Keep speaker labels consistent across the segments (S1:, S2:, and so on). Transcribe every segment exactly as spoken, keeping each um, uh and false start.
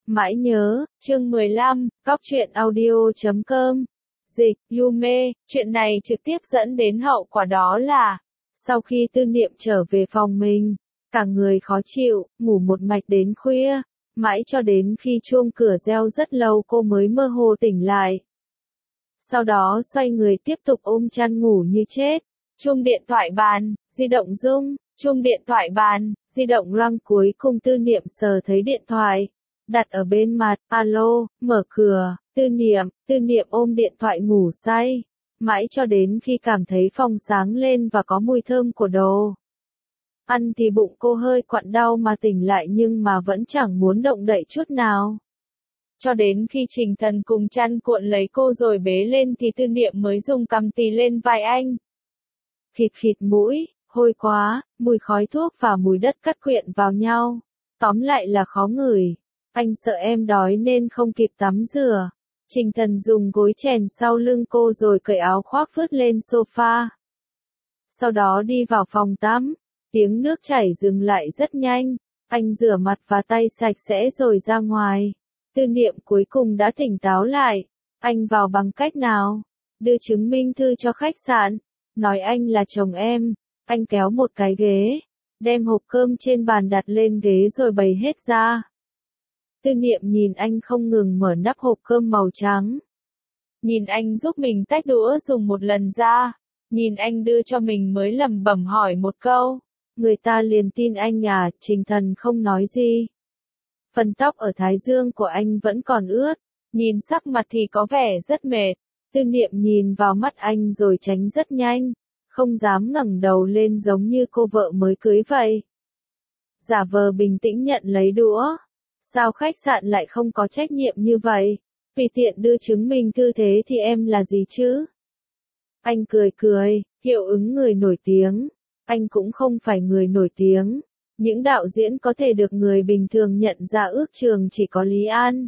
S1: Mãi nhớ, chương mười lăm, Cóc truyện audio chấm com. Dịch, Yume, chuyện này trực tiếp dẫn đến hậu quả đó là, sau khi Tư Niệm trở về phòng mình, cả người khó chịu, ngủ một mạch đến khuya, mãi cho đến khi chuông cửa reo rất lâu cô mới mơ hồ tỉnh lại. Sau đó xoay người tiếp tục ôm chăn ngủ như chết. Chuông điện thoại bàn, di động rung, chuông điện thoại bàn, di động răng, cuối cùng Tư Niệm sờ thấy điện thoại. Đặt ở bên mặt, alo, mở cửa, Tư Niệm, Tư Niệm ôm điện thoại ngủ say. Mãi cho đến khi cảm thấy phòng sáng lên và có mùi thơm của đồ ăn thì bụng cô hơi quặn đau mà tỉnh lại nhưng mà vẫn chẳng muốn động đậy chút nào. Cho đến khi Trình Thần cùng chăn cuộn lấy cô rồi bế lên thì Tư Niệm mới dùng cằm tì lên vai anh. Khịt khịt mũi, hôi quá, mùi khói thuốc và mùi đất cắt quyện vào nhau. Tóm lại là khó ngửi. Anh sợ em đói nên không kịp tắm rửa. Trình Thần dùng gối chèn sau lưng cô rồi cởi áo khoác vứt lên sofa. Sau đó đi vào phòng tắm. Tiếng nước chảy dừng lại rất nhanh. Anh rửa mặt và tay sạch sẽ rồi ra ngoài. Tư Niệm cuối cùng đã tỉnh táo lại. Anh vào bằng cách nào? Đưa chứng minh thư cho khách sạn. Nói anh là chồng em. Anh kéo một cái ghế. Đem hộp cơm trên bàn đặt lên ghế rồi bày hết ra. Tư Niệm nhìn anh không ngừng mở nắp hộp cơm màu trắng. Nhìn anh giúp mình tách đũa dùng một lần ra. Nhìn anh đưa cho mình mới lẩm bẩm hỏi một câu. Người ta liền tin anh à, Trình Thần không nói gì. Phần tóc ở thái dương của anh vẫn còn ướt. Nhìn sắc mặt thì có vẻ rất mệt. Tư Niệm nhìn vào mắt anh rồi tránh rất nhanh. Không dám ngẩng đầu lên giống như cô vợ mới cưới vậy. Giả vờ bình tĩnh nhận lấy đũa. Sao khách sạn lại không có trách nhiệm như vậy? Vì tiện đưa chứng minh thư thế thì em là gì chứ? Anh cười cười, hiệu ứng người nổi tiếng. Anh cũng không phải người nổi tiếng. Những đạo diễn có thể được người bình thường nhận ra ước chừng chỉ có Lý An.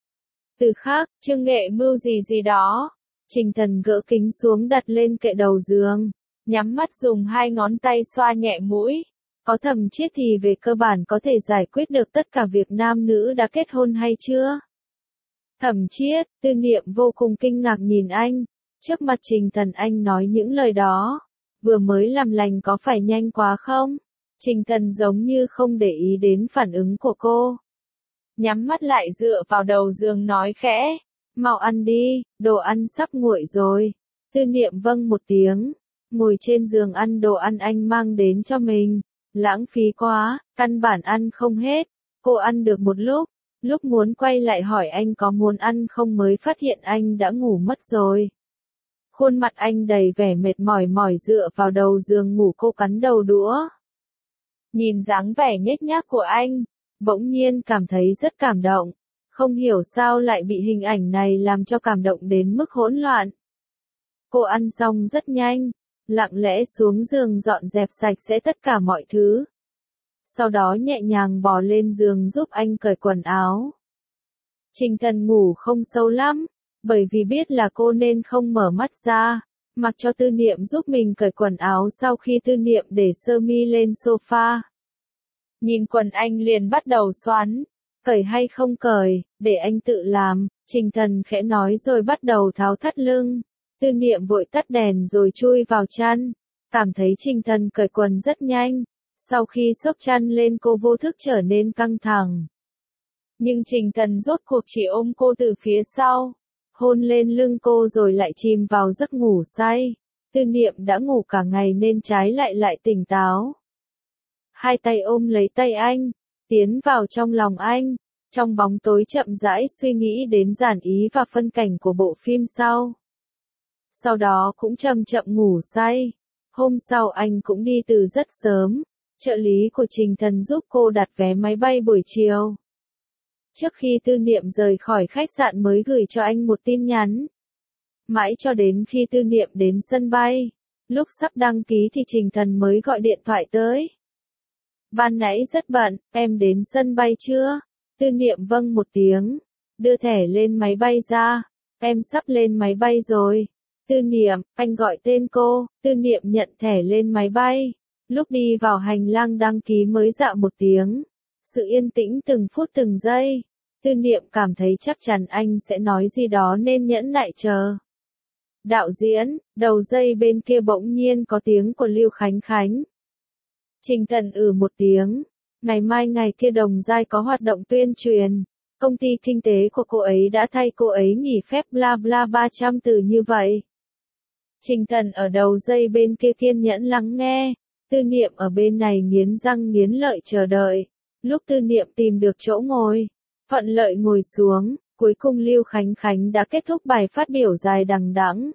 S1: Từ khác, Trương Nghệ Mưu gì gì đó. Trình Thần gỡ kính xuống đặt lên kệ đầu giường. Nhắm mắt dùng hai ngón tay xoa nhẹ mũi. Có Thẩm Chiết thì về cơ bản có thể giải quyết được tất cả việc nam nữ đã kết hôn hay chưa? Thẩm Chiết, Tư Niệm vô cùng kinh ngạc nhìn anh. Trước mặt Trình Thần anh nói những lời đó. Vừa mới làm lành có phải nhanh quá không? Trình Thần giống như không để ý đến phản ứng của cô. Nhắm mắt lại dựa vào đầu giường nói khẽ. Mau ăn đi, đồ ăn sắp nguội rồi. Tư Niệm vâng một tiếng. Ngồi trên giường ăn đồ ăn anh mang đến cho mình. Lãng phí quá, căn bản ăn không hết. Cô ăn được một lúc. Lúc muốn quay lại hỏi anh có muốn ăn không mới phát hiện anh đã ngủ mất rồi. Khuôn mặt anh đầy vẻ mệt mỏi mỏi dựa vào đầu giường ngủ, cô cắn đầu đũa. Nhìn dáng vẻ nhếch nhác của anh, bỗng nhiên cảm thấy rất cảm động. Không hiểu sao lại bị hình ảnh này làm cho cảm động đến mức hỗn loạn. Cô ăn xong rất nhanh, lặng lẽ xuống giường dọn dẹp sạch sẽ tất cả mọi thứ. Sau đó nhẹ nhàng bò lên giường giúp anh cởi quần áo. Trình Thần ngủ không sâu lắm, bởi vì biết là cô nên không mở mắt ra, mặc cho Tư Niệm giúp mình cởi quần áo sau khi Tư Niệm để sơ mi lên sofa. Nhìn quần anh liền bắt đầu xoắn, cởi hay không cởi, để anh tự làm, Trình Thần khẽ nói rồi bắt đầu tháo thắt lưng. Tư Niệm vội tắt đèn rồi chui vào chăn, cảm thấy Trình Thần cởi quần rất nhanh. Sau khi xốc chăn lên cô vô thức trở nên căng thẳng. Nhưng Trình Thần rốt cuộc chỉ ôm cô từ phía sau, hôn lên lưng cô rồi lại chìm vào giấc ngủ say. Tư Niệm đã ngủ cả ngày nên trái lại lại tỉnh táo. Hai tay ôm lấy tay anh, tiến vào trong lòng anh, trong bóng tối chậm rãi suy nghĩ đến dàn ý và phân cảnh của bộ phim sau. Sau đó cũng chậm chậm ngủ say. Hôm sau anh cũng đi từ rất sớm. Trợ lý của Trình Thần giúp cô đặt vé máy bay buổi chiều. Trước khi Tư Niệm rời khỏi khách sạn mới gửi cho anh một tin nhắn. Mãi cho đến khi Tư Niệm đến sân bay, lúc sắp đăng ký thì Trình Thần mới gọi điện thoại tới. Ban nãy rất bận, em đến sân bay chưa? Tư Niệm vâng một tiếng, đưa thẻ lên máy bay ra. Em sắp lên máy bay rồi. Tư Niệm, anh gọi tên cô. Tư Niệm nhận thẻ lên máy bay. Lúc đi vào hành lang đăng ký mới dạo một tiếng. Sự yên tĩnh từng phút từng giây. Tư Niệm cảm thấy chắc chắn anh sẽ nói gì đó nên nhẫn nại chờ. Đạo diễn, đầu dây bên kia bỗng nhiên có tiếng của Lưu Khánh Khánh. Trình Thần ừ một tiếng. Ngày mai ngày kia Đồng Giai có hoạt động tuyên truyền. Công ty kinh tế của cô ấy đã thay cô ấy nghỉ phép bla bla ba trăm từ như vậy. Trình Thần ở đầu dây bên kia kiên nhẫn lắng nghe. Tư Niệm ở bên này nghiến răng nghiến lợi chờ đợi. Lúc Tư Niệm tìm được chỗ ngồi, thuận lợi ngồi xuống, cuối cùng Lưu Khánh Khánh đã kết thúc bài phát biểu dài đằng đẵng.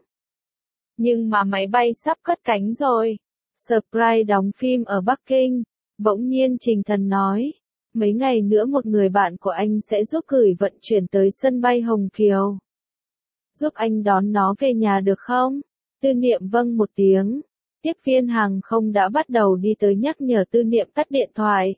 S1: Nhưng mà máy bay sắp cất cánh rồi. Surprise đóng phim ở Bắc Kinh. Bỗng nhiên Trình Thần nói, mấy ngày nữa một người bạn của anh sẽ giúp gửi vận chuyển tới sân bay Hồng Kiều. Giúp anh đón nó về nhà được không? Tư Niệm vâng một tiếng. Tiếp viên hàng không đã bắt đầu đi tới nhắc nhở Tư Niệm tắt điện thoại.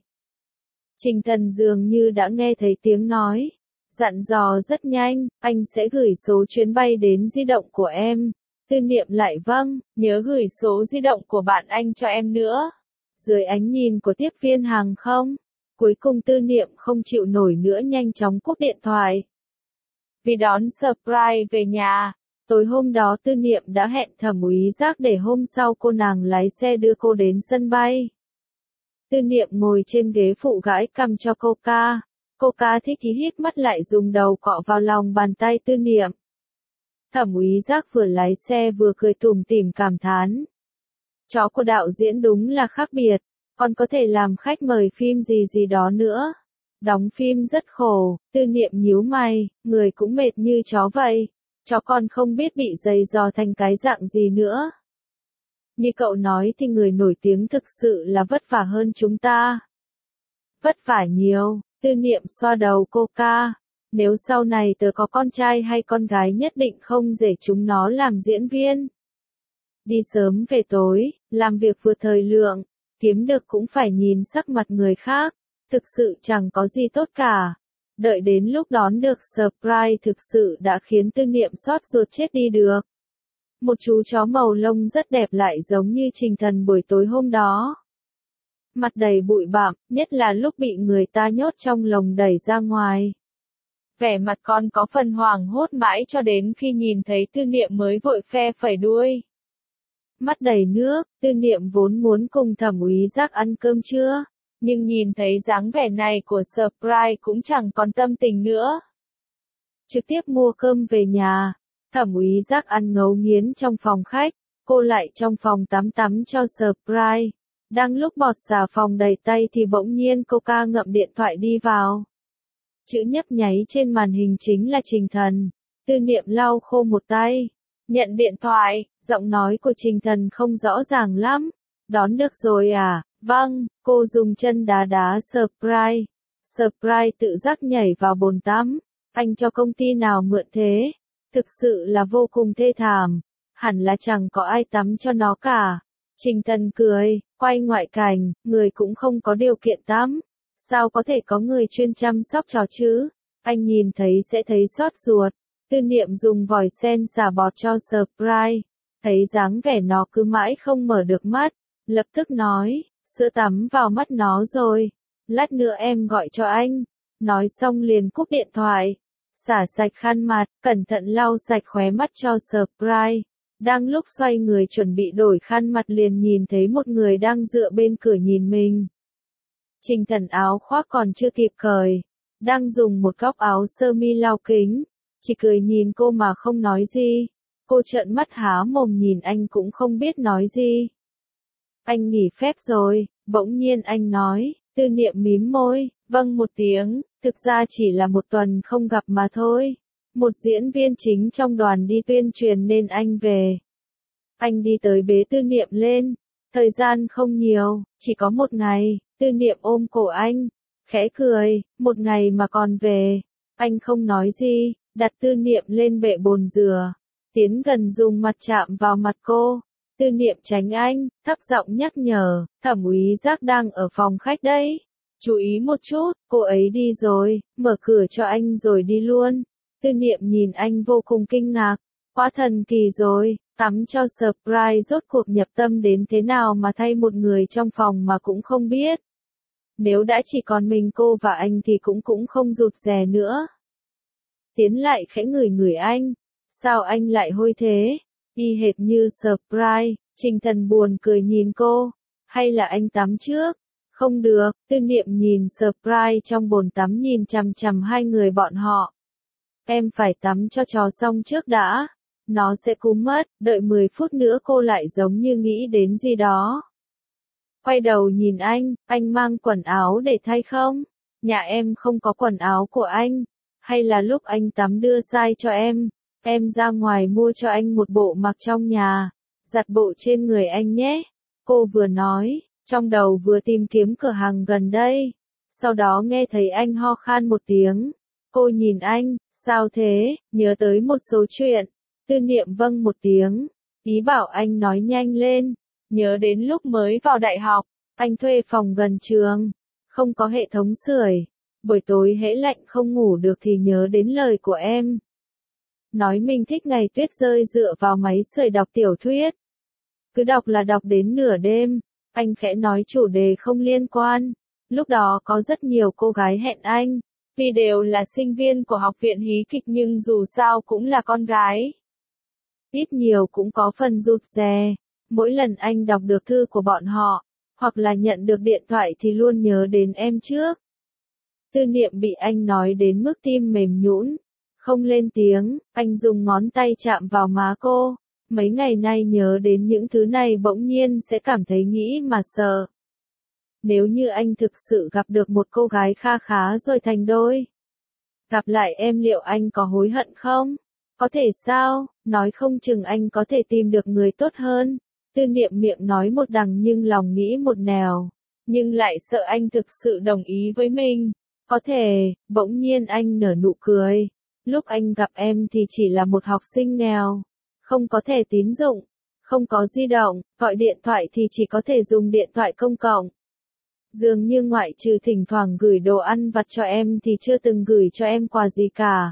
S1: Trình Thần dường như đã nghe thấy tiếng nói. Dặn dò rất nhanh, anh sẽ gửi số chuyến bay đến di động của em. Tư Niệm lại vâng, nhớ gửi số di động của bạn anh cho em nữa. Dưới ánh nhìn của tiếp viên hàng không, cuối cùng Tư Niệm không chịu nổi nữa nhanh chóng cúp điện thoại. Vì đón surprise về nhà, tối hôm đó Tư Niệm đã hẹn Thẩm Úy Giác để hôm sau cô nàng lái xe đưa cô đến sân bay. Tư Niệm ngồi trên ghế phụ gãi cằm cho Coca. Coca thích thì hít mắt lại dùng đầu cọ vào lòng bàn tay Tư Niệm. Thẩm Úy Giác vừa lái xe vừa cười tủm tỉm cảm thán. Chó của đạo diễn đúng là khác biệt, còn có thể làm khách mời phim gì gì đó nữa. Đóng phim rất khổ, Tư Niệm nhíu mày, người cũng mệt như chó vậy. Chó còn không biết bị giày dò thành cái dạng gì nữa. Như cậu nói thì người nổi tiếng thực sự là vất vả hơn chúng ta. Vất vả nhiều, Tư Niệm xoa đầu Coca. Nếu sau này tớ có con trai hay con gái nhất định không để chúng nó làm diễn viên. Đi sớm về tối, làm việc vượt thời lượng, kiếm được cũng phải nhìn sắc mặt người khác, thực sự chẳng có gì tốt cả. Đợi đến lúc đón được surprise thực sự đã khiến Tư Niệm xót ruột chết đi được. Một chú chó màu lông rất đẹp lại giống như Trình Thần buổi tối hôm đó. Mặt đầy bụi bặm, nhất là lúc bị người ta nhốt trong lồng đẩy ra ngoài. Vẻ mặt con có phần hoảng hốt mãi cho đến khi nhìn thấy Tư Niệm mới vội phe phẩy đuôi. Mắt đầy nước, Tư Niệm vốn muốn cùng Thẩm Úy Giác ăn cơm trưa, nhưng nhìn thấy dáng vẻ này của surprise cũng chẳng còn tâm tình nữa. Trực tiếp mua cơm về nhà, Thẩm Úy Giác ăn ngấu nghiến trong phòng khách, cô lại trong phòng tắm tắm cho surprise. Đang lúc bọt xà phòng đầy tay thì bỗng nhiên Coca ngậm điện thoại đi vào. Chữ nhấp nháy trên màn hình chính là Trình Thần. Tư Niệm lau khô một tay. Nhận điện thoại, giọng nói của Trình Thần không rõ ràng lắm. Đón được rồi à? Vâng, cô dùng chân đá đá surprise. Surprise tự giác nhảy vào bồn tắm. Anh cho công ty nào mượn thế? Thực sự là vô cùng thê thảm. Hẳn là chẳng có ai tắm cho nó cả. Trình Thần cười, quay ngoại cảnh, người cũng không có điều kiện tắm. Sao có thể có người chuyên chăm sóc chó chứ? Anh nhìn thấy sẽ thấy xót ruột. Tư Niệm dùng vòi sen xả bọt cho surprise. Thấy dáng vẻ nó cứ mãi không mở được mắt. Lập tức nói, sữa tắm vào mắt nó rồi. Lát nữa em gọi cho anh. Nói xong liền cúp điện thoại. Xả sạch khăn mặt, cẩn thận lau sạch khóe mắt cho surprise. Đang lúc xoay người chuẩn bị đổi khăn mặt liền nhìn thấy một người đang dựa bên cửa nhìn mình. Trình Thần áo khoác còn chưa kịp cởi, đang dùng một góc áo sơ mi lau kính, chỉ cười nhìn cô mà không nói gì. Cô trợn mắt há mồm nhìn anh cũng không biết nói gì. Anh nghỉ phép rồi, bỗng nhiên anh nói. Tư Niệm mím môi, vâng một tiếng, thực ra chỉ là một tuần không gặp mà thôi. Một diễn viên chính trong đoàn đi tuyên truyền nên anh về. Anh đi tới bế Tư Niệm lên. Thời gian không nhiều, chỉ có một ngày. Tư Niệm ôm cổ anh, khẽ cười, một ngày mà còn về. Anh không nói gì, đặt Tư Niệm lên bệ bồn rửa, tiến gần dùng mặt chạm vào mặt cô. Tư Niệm tránh anh, thấp giọng nhắc nhở, Thẩm Úy Giác đang ở phòng khách đấy. Chú ý một chút, cô ấy đi rồi, mở cửa cho anh rồi đi luôn. Tư Niệm nhìn anh vô cùng kinh ngạc, quá thần kỳ rồi, tắm cho surprise rốt cuộc nhập tâm đến thế nào mà thay một người trong phòng mà cũng không biết. Nếu đã chỉ còn mình cô và anh thì cũng cũng không rụt rè nữa. Tiến lại khẽ ngửi ngửi anh. Sao anh lại hôi thế? Y hệt như surprise. Trình Thần buồn cười nhìn cô. Hay là anh tắm trước? Không được. Tư Niệm nhìn surprise trong bồn tắm nhìn chằm chằm hai người bọn họ. Em phải tắm cho chó xong trước đã. Nó sẽ cúm mất. Đợi mười phút nữa cô lại giống như nghĩ đến gì đó. Quay đầu nhìn anh. Anh mang quần áo để thay không? Nhà em không có quần áo của anh. Hay là lúc anh tắm đưa size cho em? Em ra ngoài mua cho anh một bộ mặc trong nhà. Giặt bộ trên người anh nhé. Cô vừa nói, trong đầu vừa tìm kiếm cửa hàng gần đây. Sau đó nghe thấy anh ho khan một tiếng. Cô nhìn anh, sao thế, nhớ tới một số chuyện. Tư Niệm vâng một tiếng. Ý bảo anh nói nhanh lên. Nhớ đến lúc mới vào đại học, anh thuê phòng gần trường. Không có hệ thống sưởi. Buổi tối hễ lạnh không ngủ được thì nhớ đến lời của em. Nói mình thích ngày tuyết rơi dựa vào máy sưởi đọc tiểu thuyết. Cứ đọc là đọc đến nửa đêm. Anh khẽ nói chủ đề không liên quan. Lúc đó có rất nhiều cô gái hẹn anh. Vì đều là sinh viên của học viện hí kịch nhưng dù sao cũng là con gái. Ít nhiều cũng có phần rụt rè. Mỗi lần anh đọc được thư của bọn họ, hoặc là nhận được điện thoại thì luôn nhớ đến em trước. Tư Niệm bị anh nói đến mức tim mềm nhũn, không lên tiếng, anh dùng ngón tay chạm vào má cô. Mấy ngày nay nhớ đến những thứ này bỗng nhiên sẽ cảm thấy nghĩ mà sợ. Nếu như anh thực sự gặp được một cô gái kha khá rồi thành đôi. Gặp lại em liệu anh có hối hận không? Có thể sao, nói không chừng anh có thể tìm được người tốt hơn. Tư Niệm miệng nói một đằng nhưng lòng nghĩ một nẻo. Nhưng lại sợ anh thực sự đồng ý với mình. Có thể, bỗng nhiên anh nở nụ cười. Lúc anh gặp em thì chỉ là một học sinh nghèo. Không có thẻ tín dụng. Không có di động, gọi điện thoại thì chỉ có thể dùng điện thoại công cộng. Dường như ngoại trừ thỉnh thoảng gửi đồ ăn vặt cho em thì chưa từng gửi cho em quà gì cả.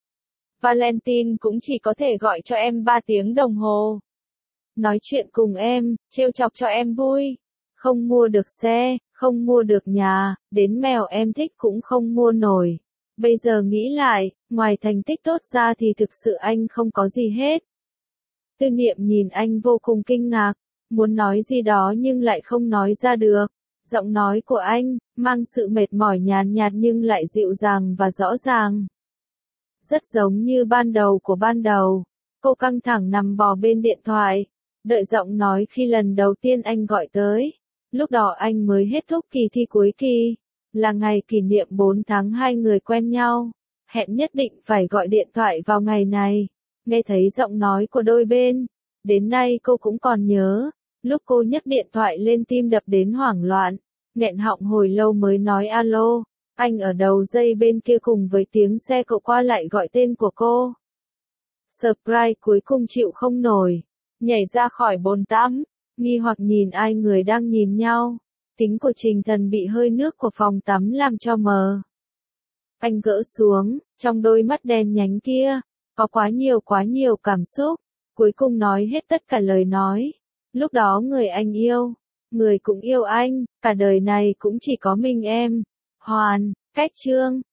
S1: Valentine cũng chỉ có thể gọi cho em ba tiếng đồng hồ. Nói chuyện cùng em, trêu chọc cho em vui. Không mua được xe, không mua được nhà, đến mèo em thích cũng không mua nổi. Bây giờ nghĩ lại, ngoài thành tích tốt ra thì thực sự anh không có gì hết. Tư Niệm nhìn anh vô cùng kinh ngạc, muốn nói gì đó nhưng lại không nói ra được. Giọng nói của anh, mang sự mệt mỏi nhàn nhạt nhưng lại dịu dàng và rõ ràng. Rất giống như ban đầu của ban đầu. Cô căng thẳng nằm bò bên điện thoại, đợi giọng nói khi lần đầu tiên anh gọi tới. Lúc đó anh mới hết thúc kỳ thi cuối kỳ, là ngày kỷ niệm bốn tháng hai người quen nhau. Hẹn nhất định phải gọi điện thoại vào ngày này. Nghe thấy giọng nói của đôi bên. Đến nay cô cũng còn nhớ. Lúc cô nhấc điện thoại lên tim đập đến hoảng loạn. Nghẹn họng hồi lâu mới nói alo. Anh ở đầu dây bên kia cùng với tiếng xe cộ qua lại gọi tên của cô. Surprise cuối cùng chịu không nổi. Nhảy ra khỏi bồn tắm. Nghi hoặc nhìn ai người đang nhìn nhau. Kính của Trình Thần bị hơi nước của phòng tắm làm cho mờ. Anh gỡ xuống, trong đôi mắt đen nhánh kia, có quá nhiều quá nhiều cảm xúc. Cuối cùng nói hết tất cả lời nói. Lúc đó người anh yêu, người cũng yêu anh, cả đời này cũng chỉ có mình em. Hoàn, cách chương.